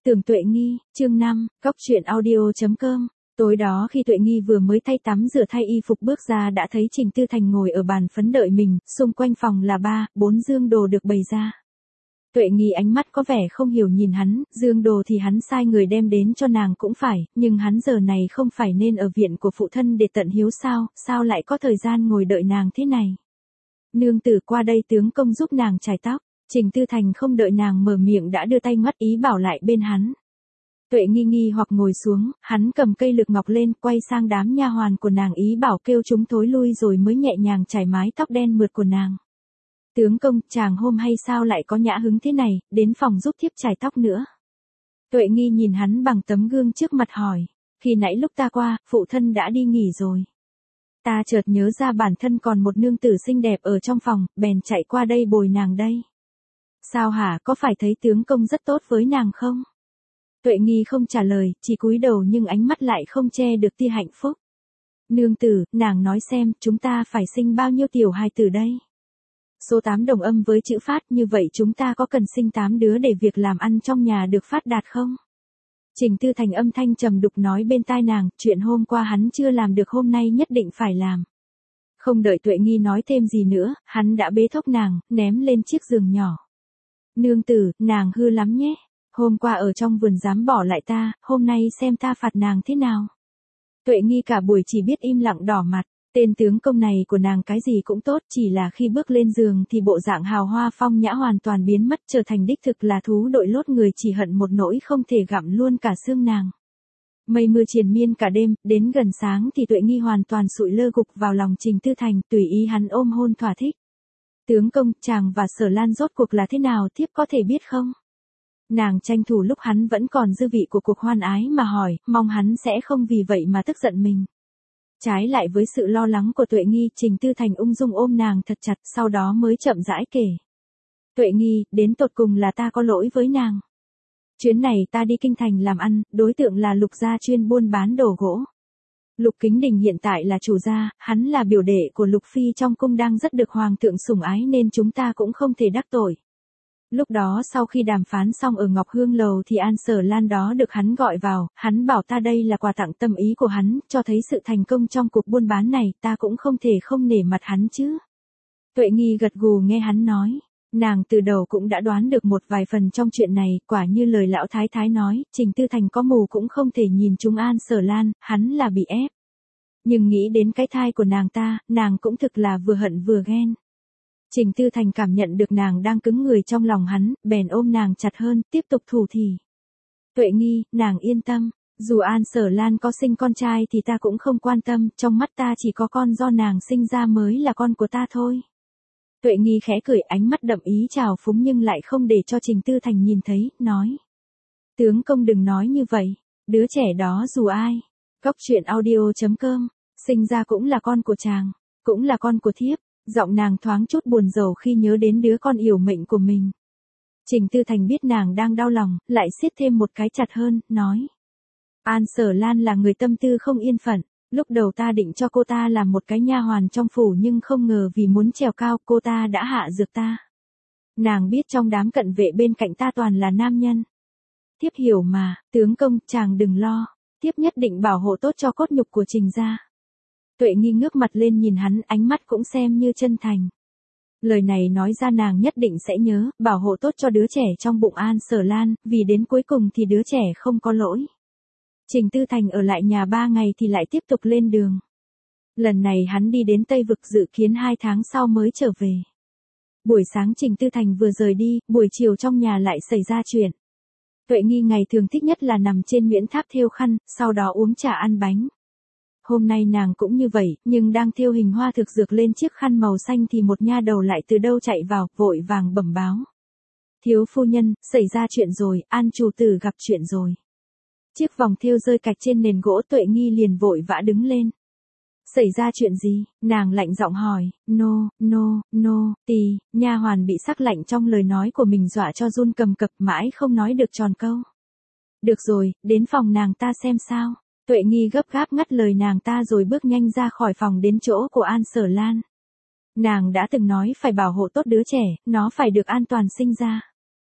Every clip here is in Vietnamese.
Tưởng Tuệ Nghi, chương 5, Cóc truyện audio.com. Tối đó khi Tuệ Nghi vừa mới thay tắm rửa thay y phục bước ra đã thấy Trình Tư Thành ngồi ở bàn phấn đợi mình, xung quanh phòng là 3-4 dương đồ được bày ra. Tuệ Nghi ánh mắt có vẻ không hiểu nhìn hắn, dương đồ thì hắn sai người đem đến cho nàng cũng phải, nhưng hắn giờ này không phải nên ở viện của phụ thân để tận hiếu sao lại có thời gian ngồi đợi nàng thế này. Nương tử qua đây tướng công giúp nàng chải tóc. Trình Tư Thành không đợi nàng mở miệng đã đưa tay ngoắt ý bảo lại bên hắn. Tuệ Nghi nghi hoặc ngồi xuống, hắn cầm cây lược ngọc lên, quay sang đám nha hoàn của nàng ý bảo kêu chúng thối lui rồi mới nhẹ nhàng chải mái tóc đen mượt của nàng. Tướng công, chàng hôm hay sao lại có nhã hứng thế này, đến phòng giúp thiếp chải tóc nữa. Tuệ Nghi nhìn hắn bằng tấm gương trước mặt hỏi, khi nãy lúc ta qua, phụ thân đã đi nghỉ rồi. Ta chợt nhớ ra bản thân còn một nương tử xinh đẹp ở trong phòng, bèn chạy qua đây bồi nàng đây. Sao hả, có phải thấy tướng công rất tốt với nàng không? Tuệ Nghi không trả lời, chỉ cúi đầu nhưng ánh mắt lại không che được tia hạnh phúc. Nương tử, nàng nói xem, chúng ta phải sinh bao nhiêu tiểu hài tử đây? Số 8 đồng âm với chữ phát, như vậy chúng ta có cần sinh 8 đứa để việc làm ăn trong nhà được phát đạt không? Trình Tư Thành âm thanh trầm đục nói bên tai nàng, chuyện hôm qua hắn chưa làm được hôm nay nhất định phải làm. Không đợi Tuệ Nghi nói thêm gì nữa, hắn đã bế thốc nàng, ném lên chiếc giường nhỏ. Nương tử, nàng hư lắm nhé. Hôm qua ở trong vườn dám bỏ lại ta, hôm nay xem ta phạt nàng thế nào. Tuệ Nghi cả buổi chỉ biết im lặng đỏ mặt. Tên tướng công này của nàng cái gì cũng tốt, chỉ là khi bước lên giường thì bộ dạng hào hoa phong nhã hoàn toàn biến mất, trở thành đích thực là thú đội lốt người chỉ hận một nỗi không thể gặm luôn cả xương nàng. Mây mưa triền miên cả đêm, đến gần sáng thì Tuệ Nghi hoàn toàn sụi lơ gục vào lòng Trình Tư Thành, tùy ý hắn ôm hôn thỏa thích. Tướng công, chàng và Sở Lan rốt cuộc là thế nào thiếp có thể biết không? Nàng tranh thủ lúc hắn vẫn còn dư vị của cuộc hoan ái mà hỏi, mong hắn sẽ không vì vậy mà tức giận mình. Trái lại với sự lo lắng của Tuệ Nghi, Trình Tư Thành ung dung ôm nàng thật chặt, sau đó mới chậm rãi kể. Tuệ Nghi, đến tột cùng là ta có lỗi với nàng. Chuyến này ta đi kinh thành làm ăn, đối tượng là Lục gia chuyên buôn bán đồ gỗ. Lục Kính Đình hiện tại là chủ gia, hắn là biểu đệ của Lục Phi trong cung đang rất được hoàng thượng sủng ái nên chúng ta cũng không thể đắc tội. Lúc đó sau khi đàm phán xong ở Ngọc Hương Lầu thì An Sở Lan đó được hắn gọi vào, hắn bảo ta đây là quà tặng tâm ý của hắn, cho thấy sự thành công trong cuộc buôn bán này, ta cũng không thể không nể mặt hắn chứ. Tuệ Nghi gật gù nghe hắn nói, nàng từ đầu cũng đã đoán được một vài phần trong chuyện này, quả như lời lão thái thái nói, Trình Tư Thành có mù cũng không thể nhìn trúng An Sở Lan, hắn là bị ép. Nhưng nghĩ đến cái thai của nàng cũng thực là vừa hận vừa ghen. Trình Tư Thành cảm nhận được nàng đang cứng người trong lòng hắn, bèn ôm nàng chặt hơn, tiếp tục thủ thỉ. Tuệ Nghi, nàng yên tâm, dù An Sở Lan có sinh con trai thì ta cũng không quan tâm, trong mắt ta chỉ có con do nàng sinh ra mới là con của ta thôi. Tuệ Nghi khẽ cười, ánh mắt đậm ý trào phúng nhưng lại không để cho Trình Tư Thành nhìn thấy, nói. Tướng công đừng nói như vậy, đứa trẻ đó dù ai, Cóc truyện audio.com, sinh ra cũng là con của chàng, cũng là con của thiếp. Giọng nàng thoáng chút buồn rầu khi nhớ đến đứa con yểu mệnh của mình. Trình Tư Thành biết nàng đang đau lòng, lại siết thêm một cái chặt hơn, nói. An Sở Lan là người tâm tư không yên phận, lúc đầu ta định cho cô ta làm một cái nha hoàn trong phủ nhưng không ngờ vì muốn trèo cao cô ta đã hạ dược ta. Nàng biết trong đám cận vệ bên cạnh ta toàn là nam nhân. Thiếp hiểu mà, tướng công, chàng đừng lo, thiếp nhất định bảo hộ tốt cho cốt nhục của Trình gia. Tuệ Nghi ngước mặt lên nhìn hắn, ánh mắt cũng xem như chân thành. Lời này nói ra nàng nhất định sẽ nhớ, bảo hộ tốt cho đứa trẻ trong bụng An Sở Lan, vì đến cuối cùng thì đứa trẻ không có lỗi. Trình Tư Thành ở lại nhà 3 ngày thì lại tiếp tục lên đường. Lần này hắn đi đến Tây Vực dự kiến 2 tháng sau mới trở về. Buổi sáng Trình Tư Thành vừa rời đi, buổi chiều trong nhà lại xảy ra chuyện. Tuệ Nghi ngày thường thích nhất là nằm trên miễn tháp thêu khăn, sau đó uống trà ăn bánh. Hôm nay nàng cũng như vậy, nhưng đang thêu hình hoa thực dược lên chiếc khăn màu xanh thì một nha đầu lại từ đâu chạy vào, vội vàng bẩm báo. Thiếu phu nhân, xảy ra chuyện rồi, An chủ tử gặp chuyện rồi. Chiếc vòng thêu rơi cạch trên nền gỗ, Tuệ Nghi liền vội vã đứng lên. Xảy ra chuyện gì? Nàng lạnh giọng hỏi. No, nha hoàn bị sắc lạnh trong lời nói của mình dọa cho run cầm cập mãi không nói được tròn câu. Được rồi, đến phòng nàng ta xem sao. Tuệ Nghi gấp gáp ngắt lời nàng ta rồi bước nhanh ra khỏi phòng đến chỗ của An Sở Lan. Nàng đã từng nói phải bảo hộ tốt đứa trẻ, nó phải được an toàn sinh ra.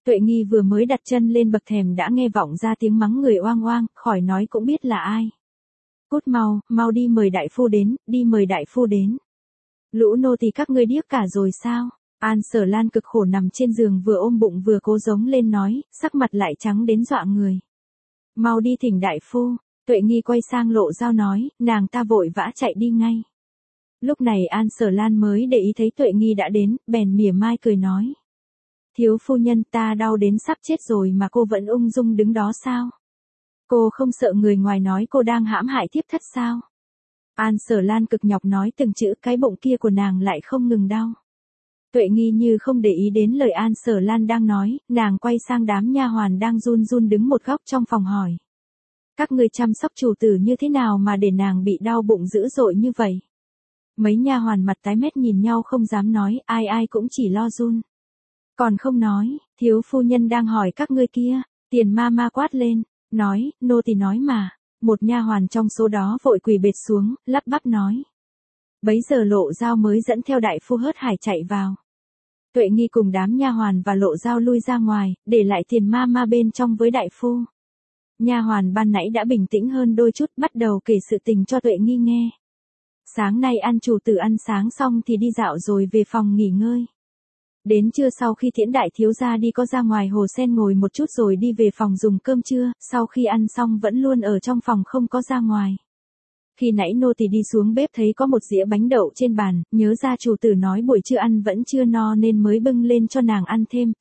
Tuệ Nghi vừa mới đặt chân lên bậc thềm đã nghe vọng ra tiếng mắng người oang oang, khỏi nói cũng biết là ai. Cút mau, mau đi mời đại phu đến, đi mời đại phu đến. Lũ nô tỳ các ngươi điếc cả rồi sao? An Sở Lan cực khổ nằm trên giường vừa ôm bụng vừa cố giống lên nói, sắc mặt lại trắng đến dọa người. Mau đi thỉnh đại phu. Tuệ Nghi quay sang Lộ Dao nói, nàng ta vội vã chạy đi ngay. Lúc này An Sở Lan mới để ý thấy Tuệ Nghi đã đến, bèn mỉa mai cười nói. Thiếu phu nhân, ta đau đến sắp chết rồi mà cô vẫn ung dung đứng đó sao? Cô không sợ người ngoài nói cô đang hãm hại thiếp thất sao? An Sở Lan cực nhọc nói từng chữ, cái bụng kia của nàng lại không ngừng đau. Tuệ Nghi như không để ý đến lời An Sở Lan đang nói, nàng quay sang đám nha hoàn đang run run đứng một góc trong phòng hỏi. Các ngươi chăm sóc chủ tử như thế nào mà để nàng bị đau bụng dữ dội như vậy? Mấy nha hoàn mặt tái mét nhìn nhau không dám nói, ai ai cũng chỉ lo run. Còn không nói, thiếu phu nhân đang hỏi các ngươi kia. Tiền ma ma quát lên, nói, nô tỳ nói mà. Một nha hoàn trong số đó vội quỳ bệt xuống, lắp bắp nói. Bấy giờ Lộ Dao mới dẫn theo đại phu hớt hải chạy vào. Tuệ Nghi cùng đám nha hoàn và Lộ Dao lui ra ngoài, để lại Tiền ma ma bên trong với đại phu. Nha hoàn ban nãy đã bình tĩnh hơn đôi chút, bắt đầu kể sự tình cho Tuệ Nghi nghe. Sáng nay An chủ tử ăn sáng xong thì đi dạo rồi về phòng nghỉ ngơi. Đến trưa sau khi Thiển đại thiếu gia đi có ra ngoài hồ sen ngồi một chút rồi đi về phòng dùng cơm trưa, sau khi ăn xong vẫn luôn ở trong phòng không có ra ngoài. Khi nãy nô tỳ đi xuống bếp thấy có một dĩa bánh đậu trên bàn, nhớ ra chủ tử nói buổi trưa ăn vẫn chưa no nên mới bưng lên cho nàng ăn thêm,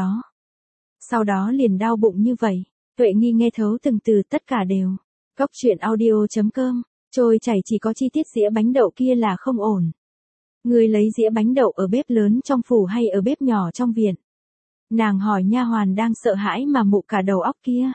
sau đó liền đau bụng như vậy. Tuệ Nghi nghe thấu từng từ, tất cả đều. Cóc truyện audio.com, trôi chảy chỉ có chi tiết dĩa bánh đậu kia là không ổn. Người lấy dĩa bánh đậu ở bếp lớn trong phủ hay ở bếp nhỏ trong viện? Nàng hỏi nha hoàn đang sợ hãi mà mụ cả đầu óc kia.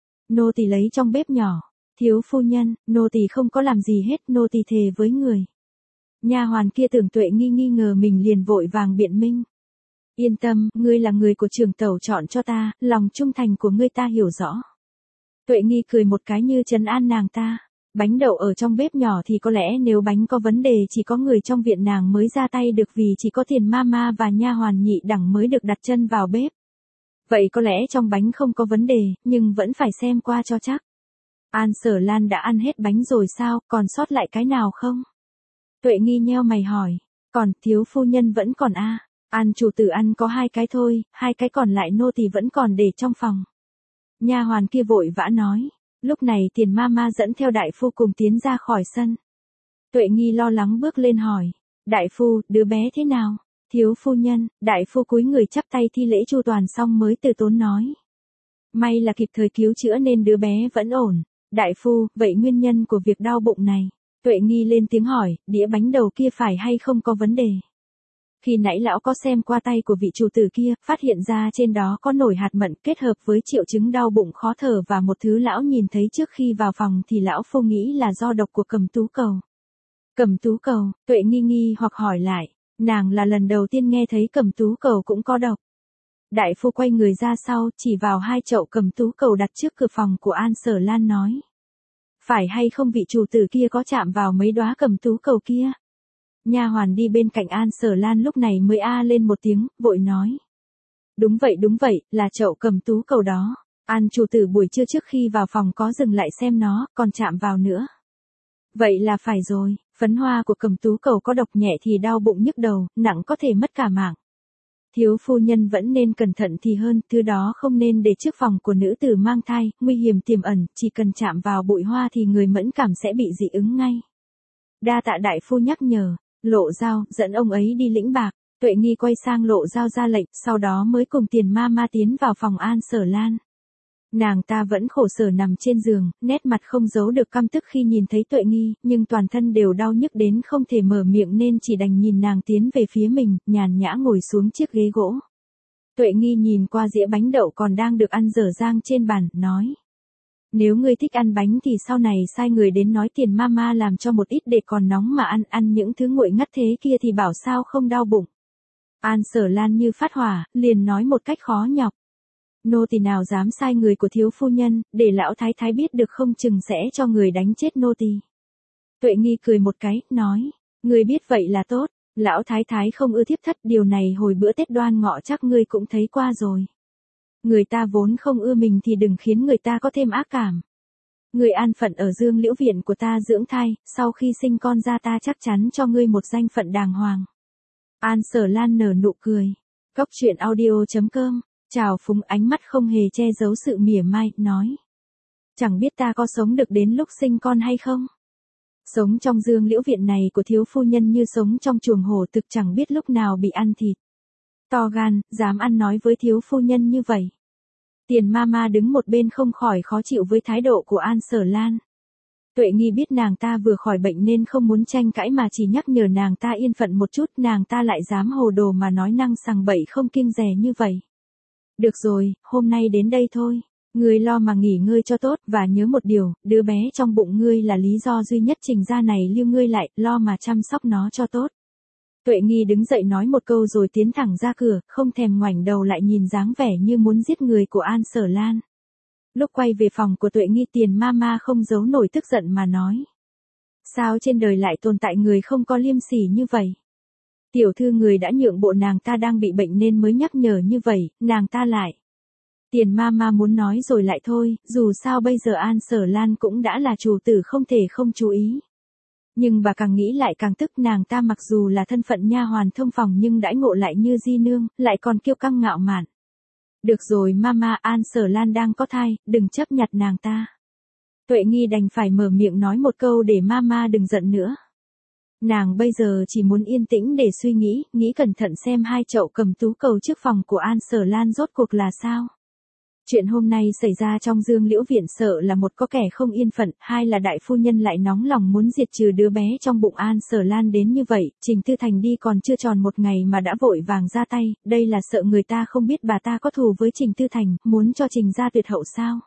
Nô tỳ lấy trong bếp nhỏ. Thiếu phu nhân, nô tỳ không có làm gì hết, nô tỳ thề với người. Nha hoàn kia tưởng Tuệ Nghi nghi ngờ mình liền vội vàng biện minh. Yên tâm, ngươi là người của trưởng tẩu chọn cho ta, lòng trung thành của ngươi ta hiểu rõ. Tuệ Nghi cười một cái như trấn an nàng ta. Bánh đậu ở trong bếp nhỏ thì có lẽ nếu bánh có vấn đề chỉ có người trong viện nàng mới ra tay được vì chỉ có Tiền ma ma và nha hoàn nhị đẳng mới được đặt chân vào bếp. Vậy có lẽ trong bánh không có vấn đề, nhưng vẫn phải xem qua cho chắc. An Sở Lan đã ăn hết bánh rồi sao, còn sót lại cái nào không? Tuệ Nghi nheo mày hỏi. Còn, thiếu phu nhân vẫn còn a. An chủ tử ăn có 2 cái thôi, 2 cái còn lại nô tỳ vẫn còn để trong phòng. Nha hoàn kia vội vã nói. Lúc này Tiền ma ma dẫn theo đại phu cùng tiến ra khỏi sân. Tuệ Nghi lo lắng bước lên hỏi. Đại phu, đứa bé thế nào? Thiếu phu nhân, đại phu cúi người chắp tay thi lễ chu toàn xong mới từ tốn nói. May là kịp thời cứu chữa nên đứa bé vẫn ổn. Đại phu, vậy nguyên nhân của việc đau bụng này? Tuệ Nghi lên tiếng hỏi, đĩa bánh đầu kia phải hay không có vấn đề? Khi nãy lão có xem qua tay của vị chủ tử kia, phát hiện ra trên đó có nổi hạt mận kết hợp với triệu chứng đau bụng khó thở và một thứ lão nhìn thấy trước khi vào phòng thì lão phu nghĩ là do độc của Cầm Tú Cầu. Cầm Tú Cầu, Tuệ Nghi nghi hoặc hỏi lại, nàng là lần đầu tiên nghe thấy Cầm Tú Cầu cũng có độc. Đại phu quay người ra sau, chỉ vào 2 chậu Cầm Tú Cầu đặt trước cửa phòng của An Sở Lan nói. Phải hay không vị chủ tử kia có chạm vào mấy đóa Cầm Tú Cầu kia? Nha hoàn đi bên cạnh An Sở Lan lúc này mới a lên một tiếng, vội nói. Đúng vậy, là chậu Cầm Tú Cầu đó. An chủ tử buổi trưa trước khi vào phòng có dừng lại xem nó, còn chạm vào nữa. Vậy là phải rồi, phấn hoa của Cầm Tú Cầu có độc nhẹ thì đau bụng nhức đầu, nặng có thể mất cả mạng. Thiếu phu nhân vẫn nên cẩn thận thì hơn, thứ đó không nên để trước phòng của nữ tử mang thai, nguy hiểm tiềm ẩn, chỉ cần chạm vào bụi hoa thì người mẫn cảm sẽ bị dị ứng ngay. Đa tạ đại phu nhắc nhở. Lộ Dao, dẫn ông ấy đi lĩnh bạc. Tuệ Nghi quay sang Lộ Dao ra lệnh, sau đó mới cùng Tiền ma ma tiến vào phòng An Sở Lan. Nàng ta vẫn khổ sở nằm trên giường, nét mặt không giấu được căm tức khi nhìn thấy Tuệ Nghi, nhưng toàn thân đều đau nhức đến không thể mở miệng nên chỉ đành nhìn nàng tiến về phía mình, nhàn nhã ngồi xuống chiếc ghế gỗ. Tuệ Nghi nhìn qua dĩa bánh đậu còn đang được ăn dở dang trên bàn, nói. Nếu ngươi thích ăn bánh thì sau này sai người đến nói Tiền ma ma làm cho một ít để còn nóng mà ăn những thứ nguội ngắt thế kia thì bảo sao không đau bụng. An Sở Lan như phát hỏa, liền nói một cách khó nhọc. Nô tỳ nào dám sai người của thiếu phu nhân, để lão thái thái biết được không chừng sẽ cho người đánh chết nô tỳ. Tuệ Nghi cười một cái, nói, ngươi biết vậy là tốt, lão thái thái không ưa thiếp thất, điều này hồi bữa Tết Đoan Ngọ chắc ngươi cũng thấy qua rồi. Người ta vốn không ưa mình thì đừng khiến người ta có thêm ác cảm. Người an phận ở Dương Liễu viện của ta dưỡng thai, sau khi sinh con ra ta chắc chắn cho ngươi một danh phận đàng hoàng. An Sở Lan nở nụ cười. Cốc truyện audio.com, chào phúng ánh mắt không hề che giấu sự mỉa mai, nói. Chẳng biết ta có sống được đến lúc sinh con hay không? Sống trong Dương Liễu viện này của thiếu phu nhân như sống trong chuồng hổ, thực chẳng biết lúc nào bị ăn thịt. To gan, dám ăn nói với thiếu phu nhân như vậy. Tiền Mama đứng một bên không khỏi khó chịu với thái độ của An Sở Lan. Tuệ Nghi biết nàng ta vừa khỏi bệnh nên không muốn tranh cãi mà chỉ nhắc nhở nàng ta yên phận một chút, nàng ta lại dám hồ đồ mà nói năng sằng bậy không kiêng dè như vậy. Được rồi, hôm nay đến đây thôi. Ngươi lo mà nghỉ ngơi cho tốt, và nhớ một điều, đứa bé trong bụng ngươi là lý do duy nhất Trình gia này lưu ngươi lại, lo mà chăm sóc nó cho tốt. Tuệ Nghi đứng dậy nói một câu rồi tiến thẳng ra cửa, không thèm ngoảnh đầu lại nhìn dáng vẻ như muốn giết người của An Sở Lan. Lúc quay về phòng của Tuệ Nghi, Tiền Mama không giấu nổi tức giận mà nói. Sao trên đời lại tồn tại người không có liêm sỉ như vậy? Tiểu thư người đã nhượng bộ nàng ta đang bị bệnh nên mới nhắc nhở như vậy, nàng ta lại. Tiền Mama muốn nói rồi lại thôi, dù sao bây giờ An Sở Lan cũng đã là chủ tử không thể không chú ý. Nhưng bà càng nghĩ lại càng tức, nàng ta mặc dù là thân phận nha hoàn thông phòng nhưng đãi ngộ lại như di nương, lại còn kiêu căng ngạo mạn. Được rồi Mama, An Sở Lan đang có thai, đừng chấp nhặt nàng ta. Tuệ Nghi đành phải mở miệng nói một câu để Mama đừng giận nữa. Nàng bây giờ chỉ muốn yên tĩnh để suy nghĩ cẩn thận xem hai chậu cầm tú cầu trước phòng của An Sở Lan rốt cuộc là sao. Chuyện hôm nay xảy ra trong Dương Liễu viện sợ là một có kẻ không yên phận, hai là đại phu nhân lại nóng lòng muốn diệt trừ đứa bé trong bụng An Sở Lan đến như vậy, Trình Tư Thành đi còn chưa tròn một ngày mà đã vội vàng ra tay, đây là sợ người ta không biết bà ta có thù với Trình Tư Thành, muốn cho Trình gia tuyệt hậu sao?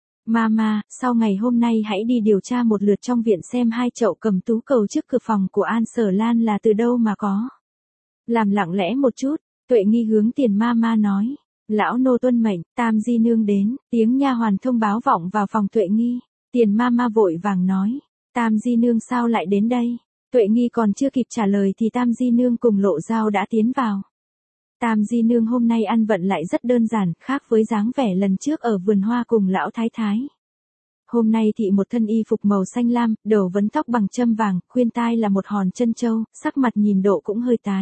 Mama, sau ngày hôm nay hãy đi điều tra một lượt trong viện xem hai chậu cầm tú cầu trước cửa phòng của An Sở Lan là từ đâu mà có. Làm lặng lẽ một chút, Tuệ Nghi hướng Tiền Mama nói. Lão nô tuân mệnh, Tam di nương đến, tiếng nha hoàn thông báo vọng vào phòng Tuệ Nghi. Tiền Mama vội vàng nói, Tam di nương sao lại đến đây? Tuệ Nghi còn chưa kịp trả lời thì Tam di nương cùng Lộ Dao đã tiến vào. Tam di nương hôm nay ăn vận lại rất đơn giản, khác với dáng vẻ lần trước ở vườn hoa cùng lão thái thái. Hôm nay thị một thân y phục màu xanh lam, đầu vấn tóc bằng châm vàng, khuyên tai là một hòn chân châu, sắc mặt nhìn độ cũng hơi tái.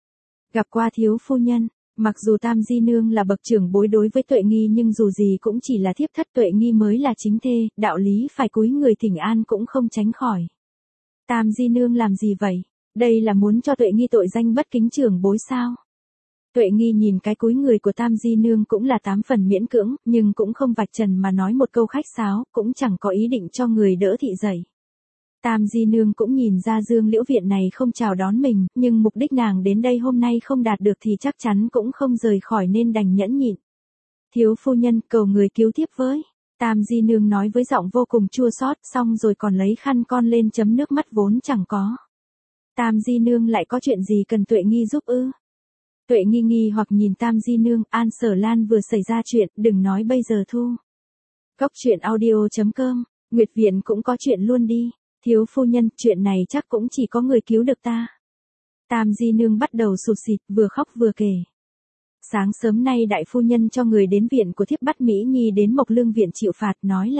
Gặp qua thiếu phu nhân. Mặc dù Tam di nương là bậc trưởng bối đối với Tuệ Nghi nhưng dù gì cũng chỉ là thiếp thất, Tuệ Nghi mới là chính thê, đạo lý phải cúi người thỉnh an cũng không tránh khỏi. Tam di nương làm gì vậy? Đây là muốn cho Tuệ Nghi tội danh bất kính trưởng bối sao? Tuệ Nghi nhìn cái cúi người của Tam di nương cũng là 8 phần miễn cưỡng, nhưng cũng không vạch trần mà nói một câu khách sáo, cũng chẳng có ý định cho người đỡ thị dậy. Tam di nương cũng nhìn ra Dương Liễu viện này không chào đón mình, nhưng mục đích nàng đến đây hôm nay không đạt được thì chắc chắn cũng không rời khỏi nên đành nhẫn nhịn. Thiếu phu nhân, cầu người cứu tiếp với. Tam di nương nói với giọng vô cùng chua xót, xong rồi còn lấy khăn con lên chấm nước mắt vốn chẳng có. Tam di nương lại có chuyện gì cần Tuệ Nghi giúp ư? Tuệ Nghi nghi hoặc nhìn Tam di nương, An Sở Lan vừa xảy ra chuyện, đừng nói bây giờ thu. Cốc truyện audio.com, Nguyệt viện cũng có chuyện luôn đi. Thiếu phu nhân, chuyện này chắc cũng chỉ có người cứu được ta. Tam di nương bắt đầu sụt sịt, vừa khóc vừa kể. Sáng sớm nay đại phu nhân cho người đến viện của thiếp bắt Mỹ Nhi đến Mộc Lương viện chịu phạt,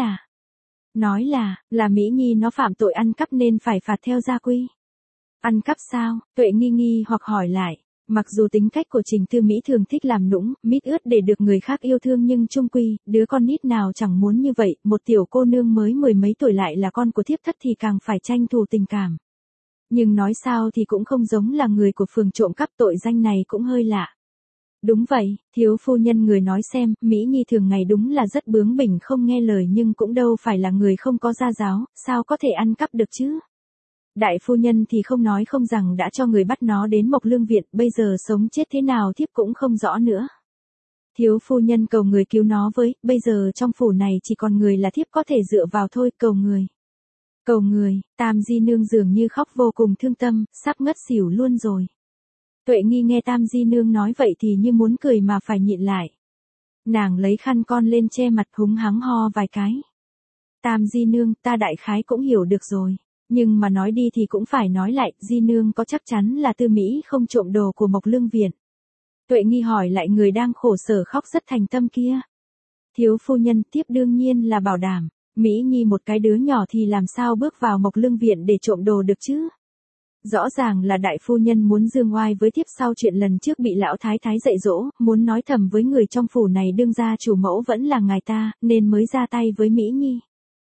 nói là Mỹ Nhi nó phạm tội ăn cắp nên phải phạt theo gia quy. Ăn cắp sao? Tuệ nghi hoặc hỏi lại. Mặc dù tính cách của Trình Tư Mỹ thường thích làm nũng, mít ướt để được người khác yêu thương nhưng chung quy, đứa con nít nào chẳng muốn như vậy, một tiểu cô nương mới 10 mấy tuổi lại là con của thiếp thất thì càng phải tranh thủ tình cảm. Nhưng nói sao thì cũng không giống là người của phường trộm cắp, tội danh này cũng hơi lạ. Đúng vậy, thiếu phu nhân người nói xem, Mỹ Nhi thường ngày đúng là rất bướng bỉnh không nghe lời nhưng cũng đâu phải là người không có gia giáo, sao có thể ăn cắp được chứ? Đại phu nhân thì không nói không rằng đã cho người bắt nó đến Mộc Lương viện, bây giờ sống chết thế nào thiếp cũng không rõ nữa. Thiếu phu nhân cầu người cứu nó với, bây giờ trong phủ này chỉ còn người là thiếp có thể dựa vào thôi, cầu người. Cầu người, Tam di nương dường như khóc vô cùng thương tâm, sắp ngất xỉu luôn rồi. Tuệ nghi nghe Tam di nương nói vậy thì như muốn cười mà phải nhịn lại. Nàng lấy khăn con lên che mặt húng hắng ho vài cái. Tam di nương, ta đại khái cũng hiểu được rồi. Nhưng mà nói đi thì cũng phải nói lại, di nương có chắc chắn là Tư Mỹ không trộm đồ của Mộc Lương viện. Tuệ Nghi hỏi lại người đang khổ sở khóc rất thành tâm kia. Thiếu phu nhân, tiếp đương nhiên là bảo đảm. Mỹ Nhi một cái đứa nhỏ thì làm sao bước vào Mộc Lương Viện để trộm đồ được chứ? Rõ ràng là đại phu nhân muốn dương oai với thiếp sau chuyện lần trước bị lão thái thái dạy dỗ, muốn nói thầm với người trong phủ này đương gia chủ mẫu vẫn là ngài ta, nên mới ra tay với Mỹ Nhi.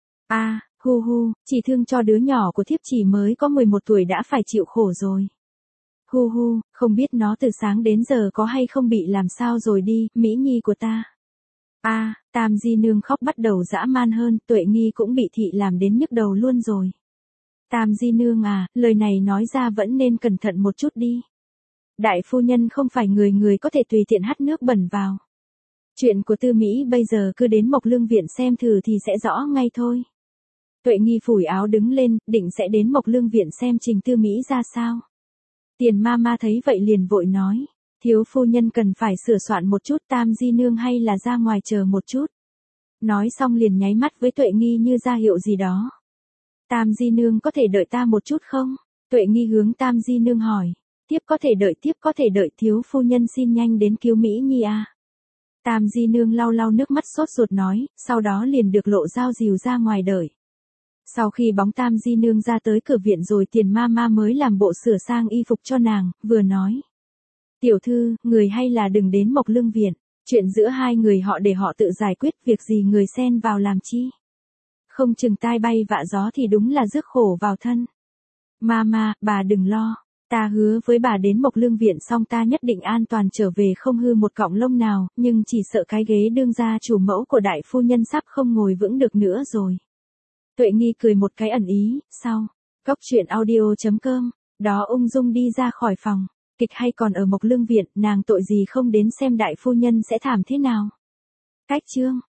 Hu hu, chỉ thương cho đứa nhỏ của thiếp chỉ mới có 11 tuổi đã phải chịu khổ rồi. Hu hu, không biết nó từ sáng đến giờ có hay không bị làm sao rồi đi, Mỹ Nhi của ta. Tam di nương khóc bắt đầu dã man hơn, Tuệ Nghi cũng bị thị làm đến nhức đầu luôn rồi. Tam di nương à, lời này nói ra vẫn nên cẩn thận một chút đi. Đại phu nhân không phải người có thể tùy tiện hắt nước bẩn vào. Chuyện của Tư Mỹ bây giờ cứ đến Mộc Lương Viện xem thử thì sẽ rõ ngay thôi. Tuệ Nghi phủi áo đứng lên, định sẽ đến Mộc Lương Viện xem Trình Tư Mỹ ra sao. Tiền ma ma thấy vậy liền vội nói, thiếu phu nhân cần phải sửa soạn một chút, Tam di nương hay là ra ngoài chờ một chút. Nói xong liền nháy mắt với Tuệ Nghi như ra hiệu gì đó. Tam di nương có thể đợi ta một chút không? Tuệ Nghi hướng Tam di nương hỏi. Tiếp có thể đợi thiếu phu nhân xin nhanh đến cứu Mỹ Nhi à. Tam di nương lau lau nước mắt sốt ruột nói, sau đó liền được Lộ Giao dìu ra ngoài đợi. Sau khi bóng Tam di nương ra tới cửa viện rồi Tiền ma ma mới làm bộ sửa sang y phục cho nàng, vừa nói. Tiểu thư, người hay là đừng đến Mộc Lương Viện, chuyện giữa hai người họ để họ tự giải quyết, việc gì người xen vào làm chi. Không chừng tai bay vạ gió thì đúng là rước khổ vào thân. Mama, bà đừng lo, ta hứa với bà đến Mộc Lương Viện xong ta nhất định an toàn trở về không hư một cọng lông nào, nhưng chỉ sợ cái ghế đương gia chủ mẫu của đại phu nhân sắp không ngồi vững được nữa rồi. Tuệ Nghi cười một cái ẩn ý, sau. Cóc truyện audio.com, đó ung dung đi ra khỏi phòng. Kịch hay còn ở Mộc Lương Viện, nàng tội gì không đến xem đại phu nhân sẽ thảm thế nào. Cách chương.